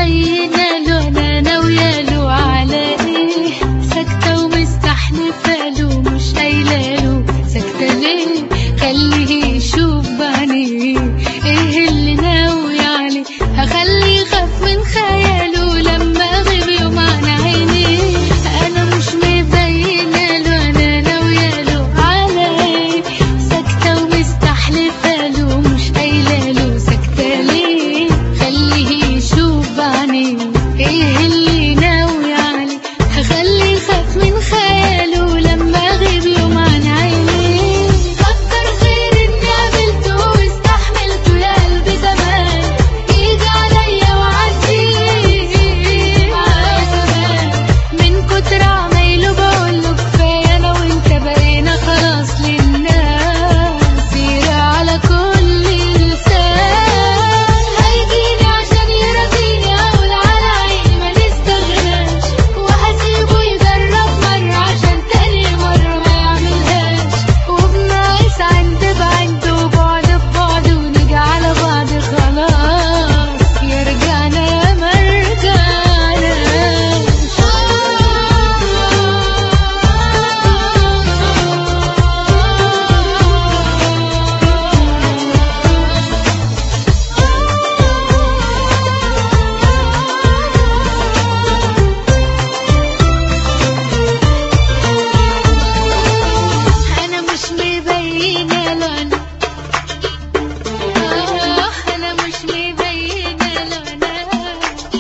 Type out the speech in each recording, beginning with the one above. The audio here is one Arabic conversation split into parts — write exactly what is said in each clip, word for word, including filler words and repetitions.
مبينة له انا ناوية له على ايه، ساكتة ومستحلفة له مش قايلة له ساكتة ليه، خليه يشوف بعينيه ايه اللي ناوي عليه، هخليه يخاف من خياله لما اغيب يوم عن عينيه. انا مش مبينة له انا ناوية له على ايه، ساكتة ومستحلفة له مش قايلة له ساكتة ليه، خليه يشوف بعينيه ايه اللي ناوي عليه، هخليه يخاف من خياله لما اغيب يوم عن عينيه. كتر خير اني قابلته واستحملته يا قلبي زمان، يجي عليا وعديه معاه زمان، من كتر عمايله بقوله كفايه انا وانت بقينا خلاص للناس، سيرة على كل لسان، هيجيلي عشان يرضيني اقول على عيني ما نستغناش، وهسيبه يجرب مرة عشان تاني مرة ما يعملهاش، وبناقص عند بعند وبعد ببعد ونيجي على بعض خلاص، يا رجعنا يا ما رجعناش. انا مش مبينة له انا آه، انا مش مبينة له انا،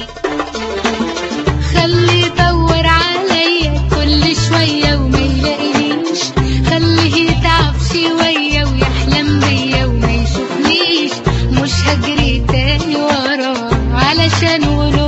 خليه يدور عليا كل شوية وما يلاقينيش، خليه يتعب شوية ويحلم بيا وما يشوفنيش، مش هجري تاني وراه علشان وراه